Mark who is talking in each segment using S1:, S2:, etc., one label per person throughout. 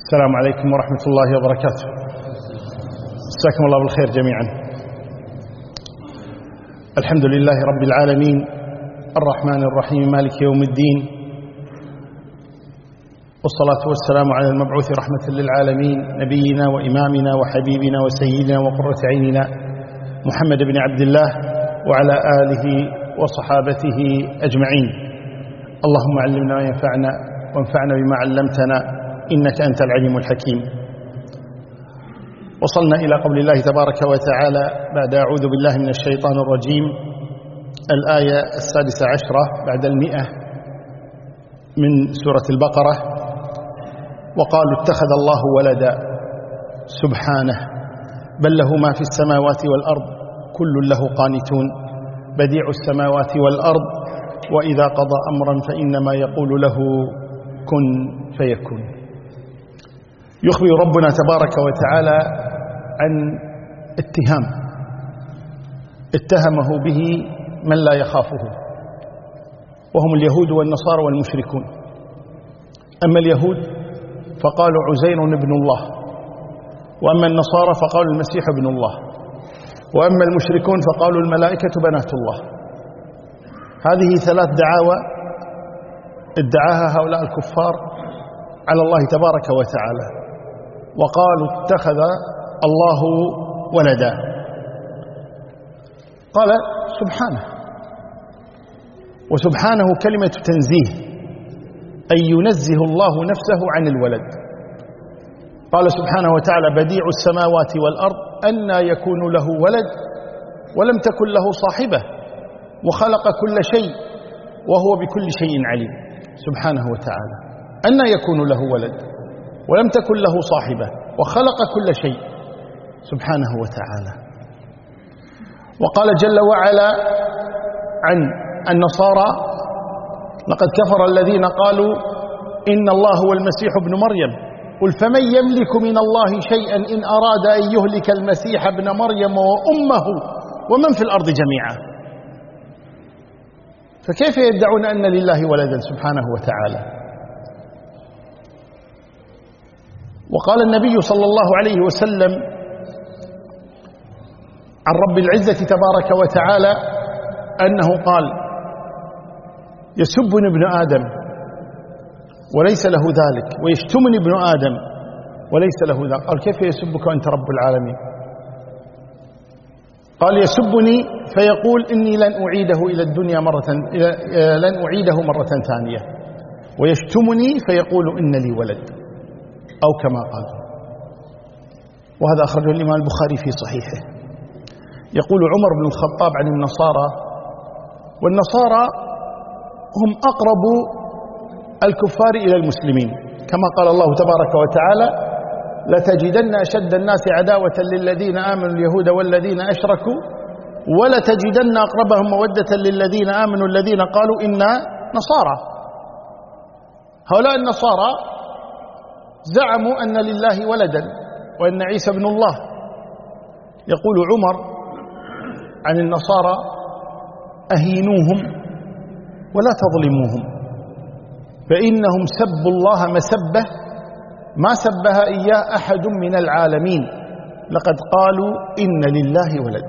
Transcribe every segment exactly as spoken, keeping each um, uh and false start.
S1: السلام عليكم ورحمة الله وبركاته. مساكم الله بالخير جميعا. الحمد لله رب العالمين الرحمن الرحيم مالك يوم الدين، والصلاة والسلام على المبعوث رحمة للعالمين نبينا وإمامنا وحبيبنا وسيدنا وقرة عيننا محمد بن عبد الله وعلى آله وصحابته أجمعين. اللهم علمنا ما ينفعنا وانفعنا بما علمتنا إنك أنت العليم الحكيم. وصلنا إلى قول الله تبارك وتعالى بعد أعوذ بالله من الشيطان الرجيم، الآية السادسة عشرة بعد المئة من سورة البقرة: وقالوا اتخذ الله ولدا سبحانه بل له ما في السماوات والأرض كل له قانتون بديع السماوات والأرض وإذا قضى أمرا فإنما يقول له كن فيكون. يخبر ربنا تبارك وتعالى عن اتهام اتهمه به من لا يخافه، وهم اليهود والنصارى والمشركون. أما اليهود فقالوا عزير ابن الله، وأما النصارى فقالوا المسيح ابن الله، وأما المشركون فقالوا الملائكة بنات الله. هذه ثلاث دعاوى ادعاها هؤلاء الكفار على الله تبارك وتعالى، وقالوا اتخذ الله ولدا. قال سبحانه، وسبحانه كلمة تنزيه، أي ينزه الله نفسه عن الولد. قال سبحانه وتعالى بديع السماوات والأرض أنى يكون له ولد ولم تكن له صاحبة وخلق كل شيء وهو بكل شيء عليم. سبحانه وتعالى أنى يكون له ولد ولم تكن له صاحبة وخلق كل شيء سبحانه وتعالى. وقال جل وعلا عن النصارى: لقد كفر الذين قالوا إن الله هو المسيح ابن مريم قل فمن يملك من الله شيئا إن أراد أن يهلك المسيح ابن مريم وأمه ومن في الأرض جميعا. فكيف يدعون أن لله ولدا سبحانه وتعالى؟ وقال النبي صلى الله عليه وسلم عن رب العزة تبارك وتعالى أنه قال: يسبني ابن آدم وليس له ذلك، ويشتمني ابن آدم وليس له ذلك. قال: كيف يسبك وأنت رب العالمين؟ قال: يسبني فيقول إني لن أعيده إلى الدنيا مرة لن أعيده مرة ثانية، ويشتمني فيقول إن لي ولد، أو كما قال. وهذا أخرجه الإمام البخاري في صحيحه. يقول عمر بن الخطاب عن النصارى، والنصارى هم أقرب الكفار إلى المسلمين، كما قال الله تبارك وتعالى: لتجدن أشد الناس عداوة للذين آمنوا اليهود والذين أشركوا ولتجدن أقربهم مودة للذين آمنوا الذين قالوا إنا نصارى. هؤلاء النصارى زعموا أن لله ولدا وأن عيسى ابن الله. يقول عمر عن النصارى: أهينوهم ولا تظلموهم، فإنهم سبوا الله مسبة ما سبها إياه أحد من العالمين، لقد قالوا إن لله ولد.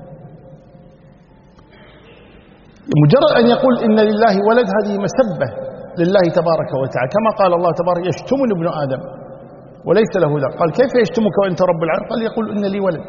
S1: مجرد أن يقول إن لله ولد هذه مسبة لله تبارك وتعالى، كما قال الله تبارك: يشتمني ابن آدم وليس له ذلك. قال: كيف يشتمك وأنت رب العالمين؟ قال: يقول إن لي ولد.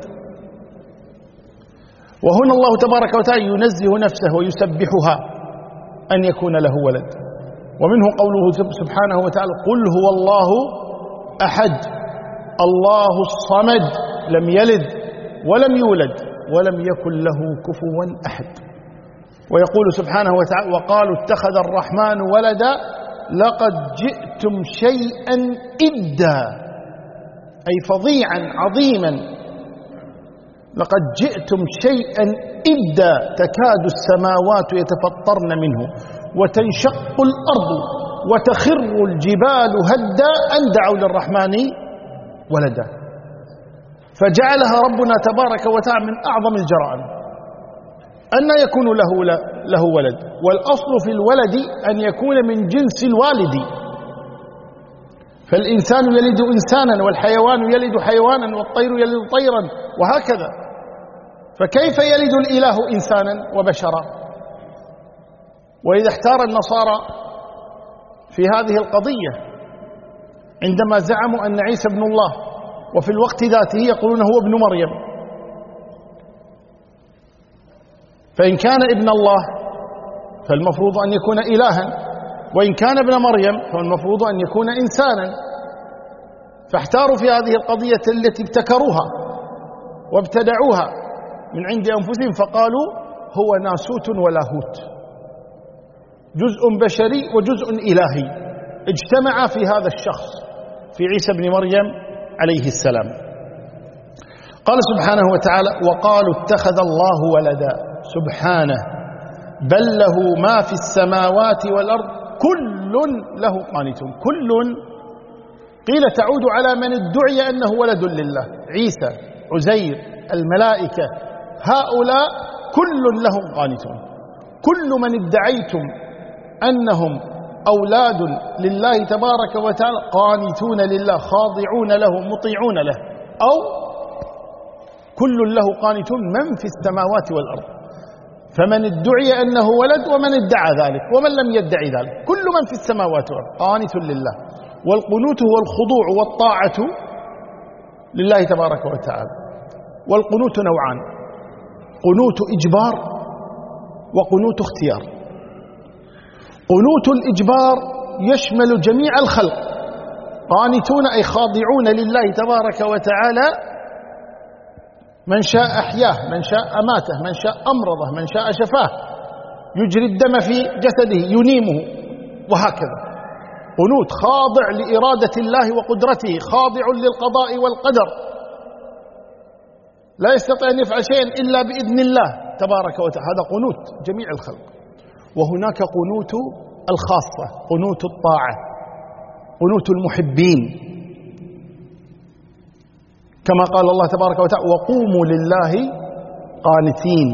S1: وهنا الله تبارك وتعالى ينزه نفسه ويسبحها أن يكون له ولد. ومنه قوله سبحانه وتعالى: قل هو الله أحد الله الصمد لم يلد ولم يولد ولم يكن له كفوا أحد. ويقول سبحانه وتعالى: وقالوا اتخذ الرحمن ولدا لقد جئتم شيئا إدا، أي فظيعا عظيما. لقد جئتم شيئا إدا تكاد السماوات يتفطرن منه وتنشق الأرض وتخر الجبال هدا أن دعوا للرحمن ولدا. فجعلها ربنا تبارك وتعالى من أعظم الجرائم أن يكون له له ولد، والأصل في الولد أن يكون من جنس الوالد، فالإنسان يلد إنسانا والحيوان يلد حيوانا والطير يلد طيرا وهكذا، فكيف يلد الإله إنسانا وبشرا؟ وإذا احتار النصارى في هذه القضية عندما زعموا أن عيسى ابن الله وفي الوقت ذاته يقولون هو ابن مريم، فإن كان ابن الله فالمفروض أن يكون إلها، وإن كان ابن مريم فالمفروض أن يكون إنسانا. فاحتاروا في هذه القضية التي ابتكروها وابتدعوها من عند أنفسهم، فقالوا هو ناسوت ولاهوت، جزء بشري وجزء إلهي اجتمع في هذا الشخص في عيسى بن مريم عليه السلام. قال سبحانه وتعالى: وقالوا اتخذ الله ولدا، سبحانه، بل له ما في السماوات والأرض كل له قانتون. كل قيل تعود على من ادعي أنه ولد لله، عيسى، عزير، الملائكة، هؤلاء كل لهم قانتون. كل من ادعيتم أنهم أولاد لله تبارك وتعالى قانتون لله، خاضعون له، مطيعون له، أو كل له قانتون من في السماوات والأرض. فمن ادعي أنه ولد ومن ادعى ذلك ومن لم يدعي ذلك، كل من في السماوات والأرض قانت لله. والقنوت هو الخضوع والطاعة لله تبارك وتعالى. والقنوت نوعان: قنوت إجبار وقنوت اختيار. قنوت الإجبار يشمل جميع الخلق، قانتون أي خاضعون لله تبارك وتعالى، من شاء أحياه، من شاء أماته، من شاء أمرضه، من شاء شفاه، يجري الدم في جسده، ينيمه، وهكذا. قنوت خاضع لإرادة الله وقدرته، خاضع للقضاء والقدر، لا يستطيع أن يفعل شيئا إلا بإذن الله تبارك وتعالى. هذا قنوت جميع الخلق. وهناك قنوت الخاصة، قنوت الطاعة، قنوت المحبين، كما قال الله تبارك وتعالى: وقوموا لله قانتين،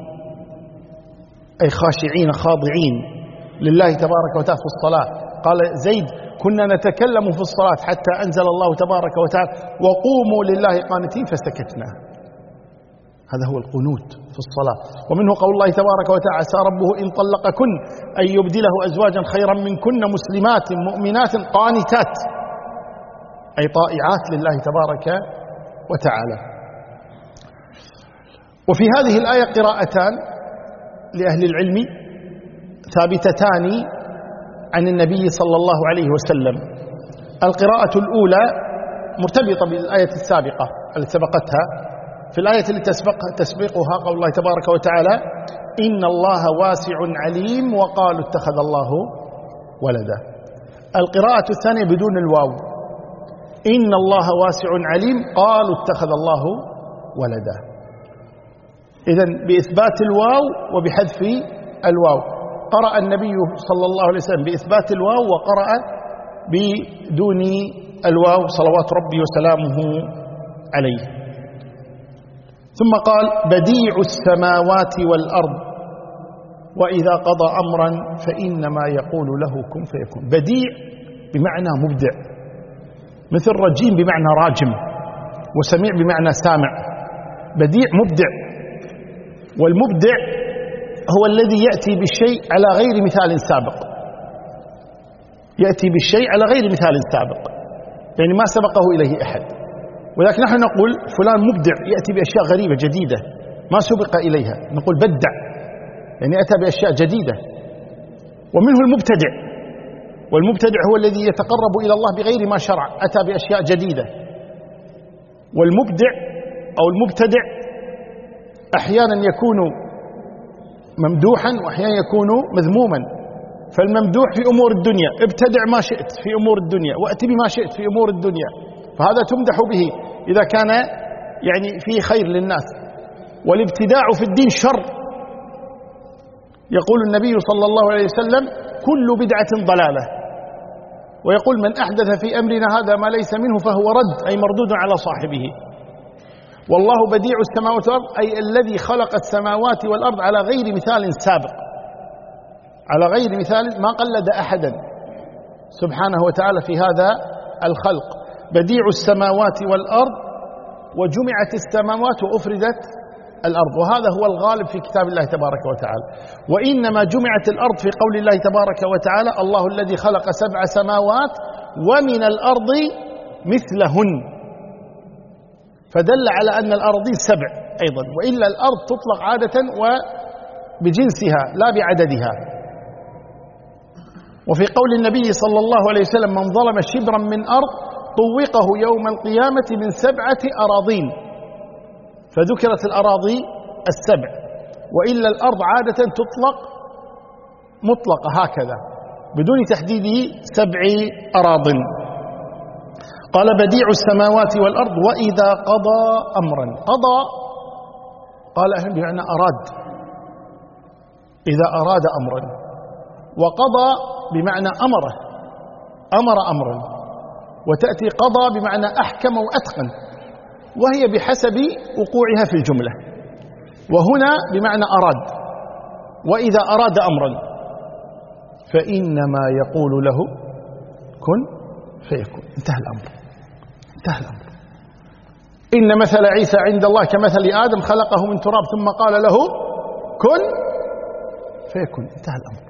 S1: أي خاشعين خاضعين لله تبارك وتعالى في الصلاة. قال زيد: كنا نتكلم في الصلاة حتى أنزل الله تبارك وتعالى: وقوموا لله قانتين فسكتنا. هذا هو القنوت في الصلاة. ومنه قول الله تبارك وتعالى: عسى ربه إن طلقكن أن يبدله أزواجا خيرا منكن مسلمات مؤمنات قانتات، أي طائعات لله تبارك وتعالى. وفي هذه الآية قراءتان لأهل العلم ثابتتان عن النبي صلى الله عليه وسلم. القراءة الأولى مرتبطة بالآية السابقة التي سبقتها. في الآية التي تسبقها قول الله تبارك وتعالى: إن الله واسع عليم وقالوا اتخذ الله ولدا. القراءة الثانية بدون الواو: إن الله واسع عليم قالوا اتخذ الله ولدا. إذن بإثبات الواو وبحذف الواو. قرأ النبي صلى الله عليه وسلم بإثبات الواو وقرأ بدون الواو صلوات ربي وسلامه عليه. ثم قال: بديع السماوات والأرض وإذا قضى أمرا فإنما يقول له كن فيكون. بديع بمعنى مبدع، مثل رجيم بمعنى راجم، وسميع بمعنى سامع. بديع مبدع، والمبدع هو الذي يأتي بالشيء على غير مثال سابق، يأتي بالشيء على غير مثال سابق، يعني ما سبقه إليه أحد. ولكن نحن نقول فلان مبدع، يأتي بأشياء غريبة جديدة ما سبق إليها، نقول بدع، يعني أتى بأشياء جديدة. ومنه المبتدع، والمبتدع هو الذي يتقرب إلى الله بغير ما شرع، أتى بأشياء جديدة. والمبدع أو المبتدع أحيانا يكون ممدوحا وأحيانا يكون مذموما. فالممدوح في أمور الدنيا: ابتدع ما شئت في أمور الدنيا، وأتي بما شئت في أمور الدنيا، فهذا تمدح به إذا كان يعني فيه خير للناس. والابتداع في الدين شر. يقول النبي صلى الله عليه وسلم: كل بدعة ضلالة. ويقول: من أحدث في أمرنا هذا ما ليس منه فهو رد، أي مردود على صاحبه. والله بديع السماوات والأرض، أي الذي خلق السماوات والأرض على غير مثال سابق، على غير مثال، ما قلد أحدا سبحانه وتعالى في هذا الخلق بديع السماوات والأرض، وجمعت السماوات وأفردت الأرض، وهذا هو الغالب في كتاب الله تبارك وتعالى. وإنما جمعت الأرض في قول الله تبارك وتعالى: الله الذي خلق سبع سماوات ومن الأرض مثلهن، فدل على أن الأرضين سبع أيضا، وإلا الأرض تطلق عادة وبجنسها لا بعددها. وفي قول النبي صلى الله عليه وسلم: من ظلم شبرا من أرض طوقه يوم القيامة من سبعة أراضين، فذكرت الأراضي السبع، وإلا الأرض عادة تطلق مطلقة هكذا بدون تحديد سبع أراضٍ. قال: بديع السماوات والأرض وإذا قضى أمرا. قضى قال أهل بمعنى أراد، إذا أراد أمرا، وقضى بمعنى أمره، أمر أمرا، وتأتي قضى بمعنى أحكم وأتقن، وهي بحسب وقوعها في الجملة. وهنا بمعنى أراد، وإذا أراد أمرا فإنما يقول له كن فيكون، انتهى الأمر، انتهى الأمر. إن مثل عيسى عند الله كمثل آدم خلقه من تراب ثم قال له كن فيكون، انتهى الأمر.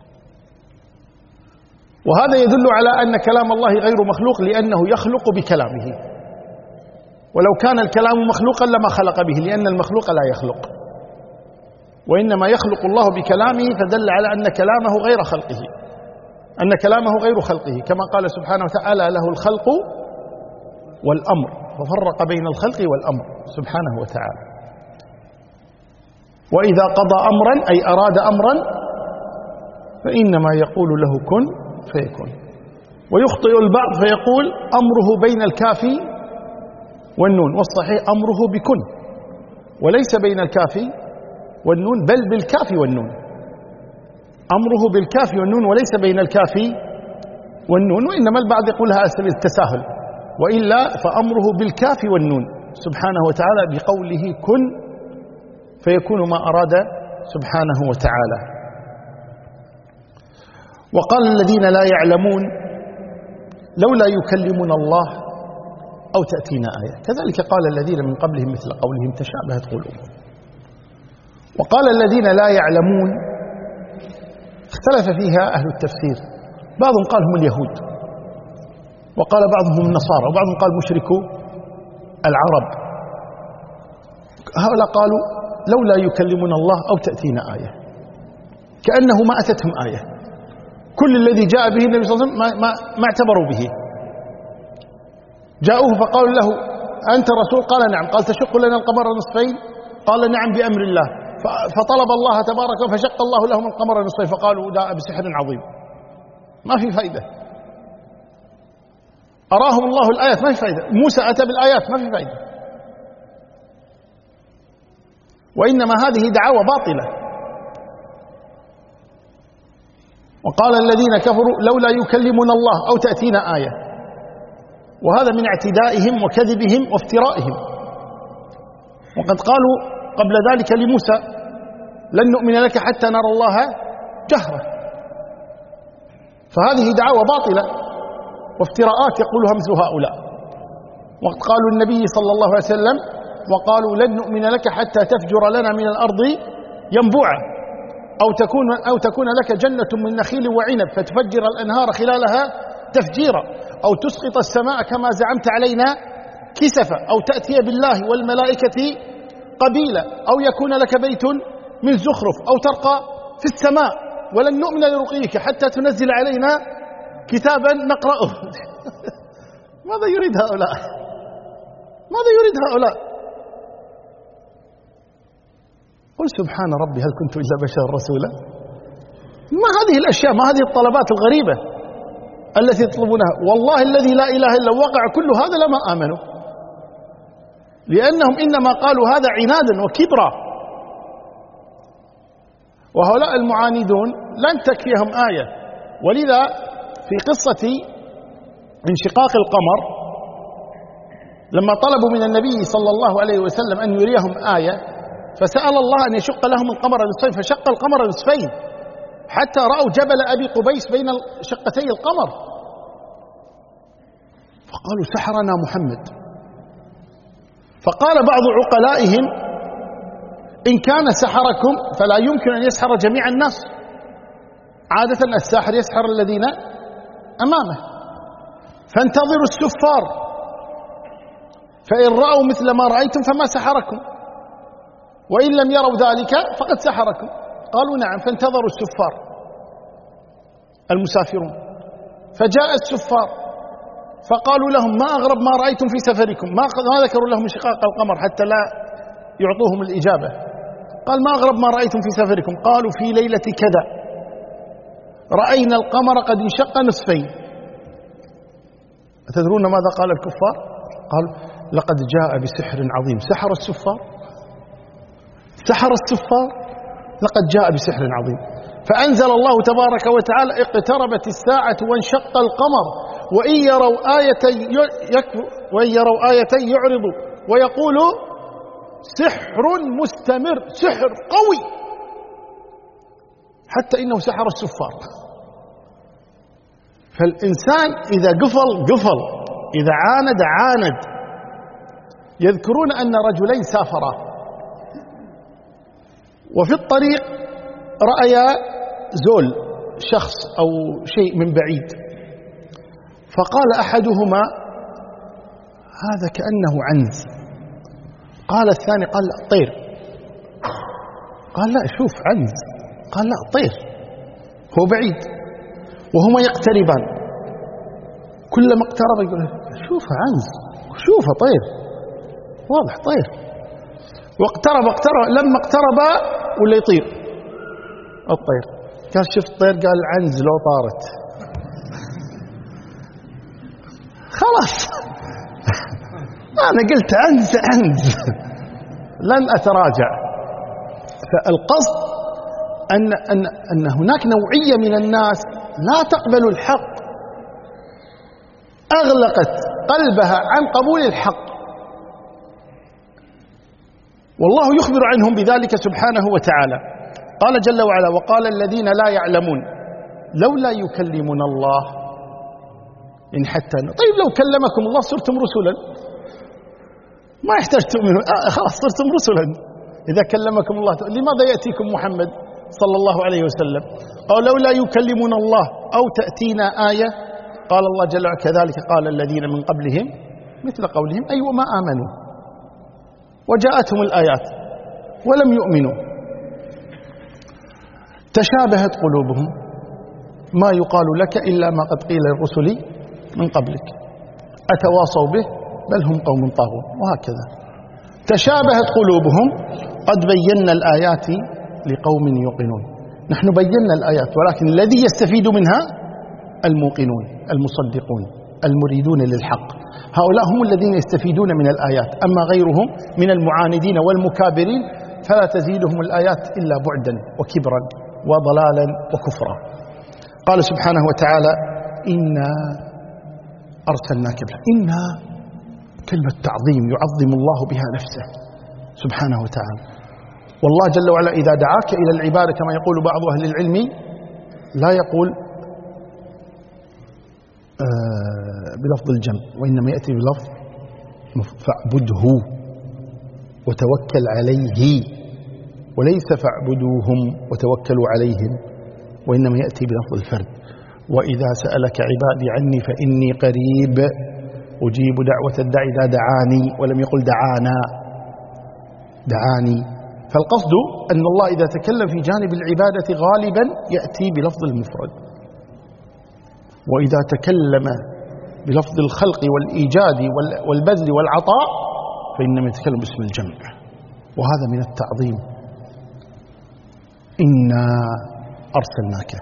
S1: وهذا يدل على أن كلام الله غير مخلوق، لأنه يخلق بكلامه، ولو كان الكلام مخلوقا لما خلق به، لأن المخلوق لا يخلق، وإنما يخلق الله بكلامه، فدل على أن كلامه غير خلقه، أن كلامه غير خلقه، كما قال سبحانه وتعالى: له الخلق والأمر، وفرق بين الخلق والأمر سبحانه وتعالى. وإذا قضى أمرا أي أراد أمرا فإنما يقول له كن فيكون. ويخطئ البعض فيقول أمره بين الكاف والنون، والصحيح أمره بكن، وليس بين الكاف والنون، بل بالكاف والنون، أمره بالكاف والنون وليس بين الكاف والنون. وإنما البعض يقولها على سبيل التساهل، وإلا فأمره بالكاف والنون سبحانه وتعالى بقوله كن فيكون ما أراد سبحانه وتعالى. وقال الذين لا يعلمون لولا يكلمنا الله أو تأتينا آية، كذلك قال الذين من قبلهم مثل قولهم تشابهت قلوبهم. وقال الذين لا يعلمون اختلف فيها أهل التفسير، بعضهم قال هم اليهود، وقال بعضهم النصارى، وبعضهم قال مشركو العرب. هؤلاء قالوا لولا يكلمنا الله أو تأتينا آية، كأنه ما أتتهم آية، كل الذي جاء به النبي صلى الله عليه وسلم ما, ما, ما اعتبروا به. جاءوه فقالوا له أنت رسول؟ قال نعم. قال تشق لنا القمر نصفين؟ قال نعم بأمر الله. فطلب الله تبارك فشق الله لهم القمر نصفين، فقالوا جاء بسحر عظيم. ما في فائدة. أراهم الله الآيات ما في فائدة، موسى أتى بالآيات ما في فائدة. وإنما هذه دعاوى باطلة. وقال الذين كفروا لولا يكلمنا الله أو تأتينا آية، وهذا من اعتدائهم وكذبهم وافترائهم. وقد قالوا قبل ذلك لموسى لن نؤمن لك حتى نرى الله جهرة. فهذه دعاوى باطلة وافتراءات يقولها مثل هؤلاء. وقد قالوا النبي صلى الله عليه وسلم وقالوا لن نؤمن لك حتى تفجر لنا من الأرض ينبوعا أو تكون, أو تكون لك جنة من نخيل وعنب فتفجر الأنهار خلالها تفجيرا أو تسقط السماء كما زعمت علينا كسفا أو تأتي بالله والملائكة قبيلا أو يكون لك بيت من زخرف أو ترقى في السماء ولن نؤمن لرقيك حتى تنزل علينا كتابا نقرأه. ماذا يريد هؤلاء؟ ماذا يريد هؤلاء؟ قل سبحان ربي هل كنت إلا بشر رسولا. ما هذه الأشياء، ما هذه الطلبات الغريبة التي يطلبونها؟ والله الذي لا إله إلا وقع كل هذا لما آمنوا، لأنهم إنما قالوا هذا عنادا وكبرا. وهؤلاء المعاندون لن تكفيهم آية. ولذا في قصة انشقاق القمر لما طلبوا من النبي صلى الله عليه وسلم أن يريهم آية فسأل الله أن يشق لهم القمر نصفين، فشق القمر نصفين حتى رأوا جبل أبي قبيس بين شقتي القمر. فقالوا سحرنا محمد. فقال بعض عقلائهم إن كان سحركم فلا يمكن أن يسحر جميع الناس، عادة الساحر يسحر الذين أمامه، فانتظروا السفار، فإن رأوا مثل ما رأيتم فما سحركم، وإن لم يروا ذلك فقد سحركم. قالوا نعم، فانتظروا السفار المسافرون، فجاء السفار فقالوا لهم ما أغرب ما رأيتم في سفركم، ما ذكروا لهم انشقاق القمر حتى لا يعطوهم الإجابة. قال ما أغرب ما رأيتم في سفركم؟ قالوا في ليلة كذا رأينا القمر قد انشق نصفين. أتدرون ماذا قال الكفار؟ قالوا لقد جاء بسحر عظيم. سحر السفار سحر السفار لقد جاء بسحر عظيم. فأنزل الله تبارك وتعالى اقتربت الساعة وانشق القمر وإن يروا آية يكفر وإن يروا آية يعرضوا ويقولوا سحر مستمر، سحر قوي، حتى إنه سحر السفار. فالإنسان إذا قفل قفل، إذا عاند عاند. يذكرون أن رجلين سافرا وفي الطريق رأيا زول شخص أو شيء من بعيد، فقال أحدهما هذا كأنه عنز، قال الثاني قال لا طير، قال لا شوف عنز، قال لا طير، هو بعيد وهما يقتربان، كلما اقترب يقول شوف عنز، شوف طير، واضح طير. واقترب اقترب لما اقترب ولا يطير الطير، قال شفت الطير، قال العنز لو طارت خلاص أنا قلت عنز عنز لن أتراجع. فالقصد أن, أن, أن هناك نوعية من الناس لا تقبل الحق، أغلقت قلبها عن قبول الحق، والله يخبر عنهم بذلك سبحانه وتعالى. قال جل وعلا وقال الذين لا يعلمون لولا يكلمنا الله إن حتى. طيب لو كلمكم الله صرتم رسلا، ما يحتاج تؤمنوا، آه خلاص صرتم رسلا. إذا كلمكم الله لماذا يأتيكم محمد صلى الله عليه وسلم؟ أو لولا يكلمنا الله أو تأتينا آية. قال الله جل وعلا كذلك قال الذين من قبلهم مثل قولهم أي وما آمنوا وجاءتهم الآيات ولم يؤمنوا، تشابهت قلوبهم، ما يقال لك إلا ما قد قيل للرسل من قبلك أتواصوا به بل هم قوم طاغون. وهكذا تشابهت قلوبهم قد بينا الآيات لقوم يوقنون. نحن بينا الآيات، ولكن الذي يستفيد منها الموقنون المصدقون المريدون للحق، هؤلاء هم الذين يستفيدون من الآيات. أما غيرهم من المعاندين والمكابرين فلا تزيدهم الآيات إلا بعدا وكبرا وضلالا وكفرا. قال سبحانه وتعالى إنا أرسلناك بالحق. إنا كلمة تعظيم يعظم الله بها نفسه سبحانه وتعالى. والله جل وعلا إذا دعاك إلى العبادة كما يقول بعض أهل العلم لا يقول آه بلفظ الجمع، وإنما يأتي بلفظ فاعبده وتوكل عليه، وليس فاعبدوهم وتوكلوا عليهم، وإنما يأتي بلفظ الفرد. وإذا سألك عبادي عني فإني قريب أجيب دعوة الداعي إذا دعاني، ولم يقل دعانا، دعاني. فالقصد أن الله إذا تكلم في جانب العبادة غالبا يأتي بلفظ المفرد، وإذا تكلم بلفظ الخلق والإيجاد والبذل والعطاء فإنما يتكلم باسم الجمع، وهذا من التعظيم. إنا أرسلناك،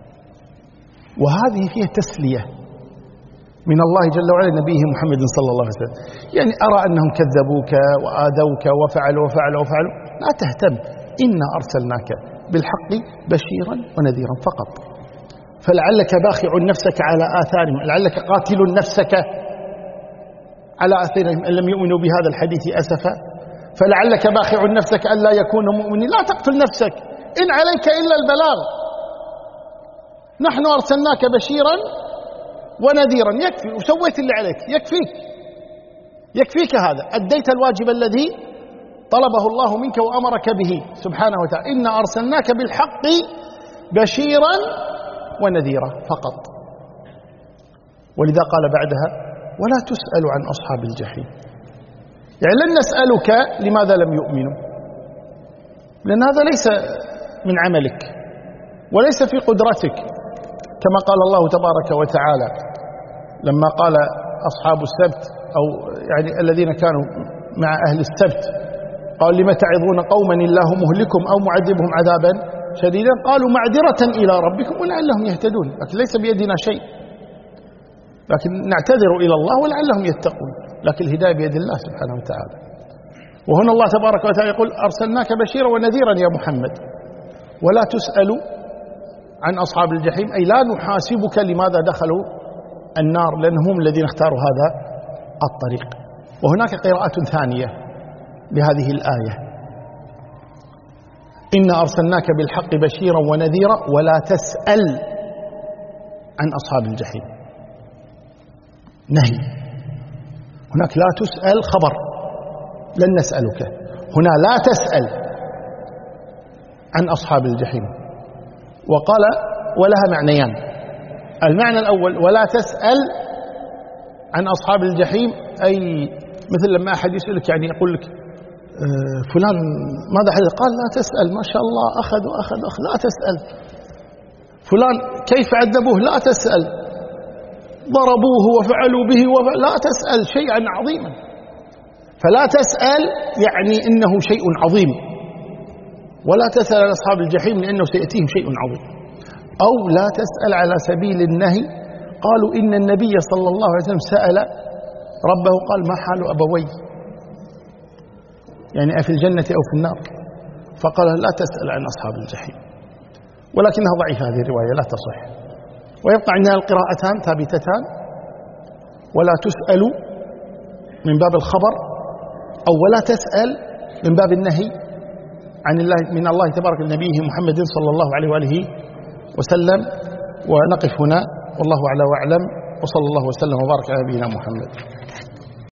S1: وهذه فيها تسلية من الله جل وعلا نبيه محمد صلى الله عليه وسلم. يعني أرى أنهم كذبوك وآذوك وفعلوا وفعلوا وفعلوا، لا تهتم، إنا أرسلناك بالحق بشيرا ونذيرا فقط. فلعلك باخع نفسك على آثارهم، لعلك قاتل نفسك على آثارهم إن لم يؤمنوا بهذا الحديث أسفا، فلعلك باخع نفسك ألا يكونوا مؤمنين. لا تقتل نفسك، إن عليك إلا البلاغ. نحن أرسلناك بشيرا ونذيرا، يكفي، وسويت اللي عليك، يكفيك يكفيك هذا، أديت الواجب الذي طلبه الله منك وأمرك به سبحانه وتعالى. إنا أرسلناك بالحق بشيرا ونذيرا فقط. ولذا قال بعدها ولا تسأل عن أصحاب الجحيم، يعني لن نسألك لماذا لم يؤمنوا، لأن هذا ليس من عملك وليس في قدرتك، كما قال الله تبارك وتعالى لما قال أصحاب السبت أو يعني الذين كانوا مع أهل السبت قال لم تعظون قوما الله مهلكهم أو معذبهم عذابا شديدا قالوا معذرة إلى ربكم ولعلهم يهتدون، لكن ليس بيدنا شيء، لكن نعتذر إلى الله ولعلهم يتقون، لكن الهداية بيد الله سبحانه وتعالى. وهنا الله تبارك وتعالى يقول أرسلناك بشيرا ونذيرا يا محمد، ولا تسأل عن أصحاب الجحيم، أي لا نحاسبك لماذا دخلوا النار، لأنهم الذين اختاروا هذا الطريق. وهناك قراءة ثانية لهذه الآية إنا أرسلناك بالحق بشيرا ونذيرا ولا تسأل عن أصحاب الجحيم، نهي. هناك لا تسأل خبر لن نسألك، هنا لا تسأل عن أصحاب الجحيم. وقال ولها معنيان، المعنى الأول ولا تسأل عن أصحاب الجحيم، أي مثل لما أحد يسألك يعني يقول لك آه فلان ماذا حدث، قال لا تسأل، ما شاء الله أخذ وأخذ أخذ، لا تسأل. فلان كيف عذبوه، لا تسأل. ضربوه وفعلوا به وفعل، لا تسأل شيئا عظيما. فلا تسأل يعني إنه شيء عظيم، ولا تسأل عن أصحاب الجحيم لأنه سيأتيهم شيء عظيم. أو لا تسأل على سبيل النهي، قالوا إن النبي صلى الله عليه وسلم سأل ربه قال ما حال أبوي، يعني أفي الجنة أو في النار، فقال لا تسأل عن أصحاب الجحيم، ولكنها ضعيفة هذه الرواية لا تصح. ويبقى عندنا القراءتان ثابتتان، ولا تسأل من باب الخبر، أو ولا تسأل من باب النهي عن الله من الله تبارك لنبيه محمد صلى الله عليه وآله وسلم. ونقف هنا والله أعلى وأعلم، وصلى الله وسلم وبارك على نبينا محمد.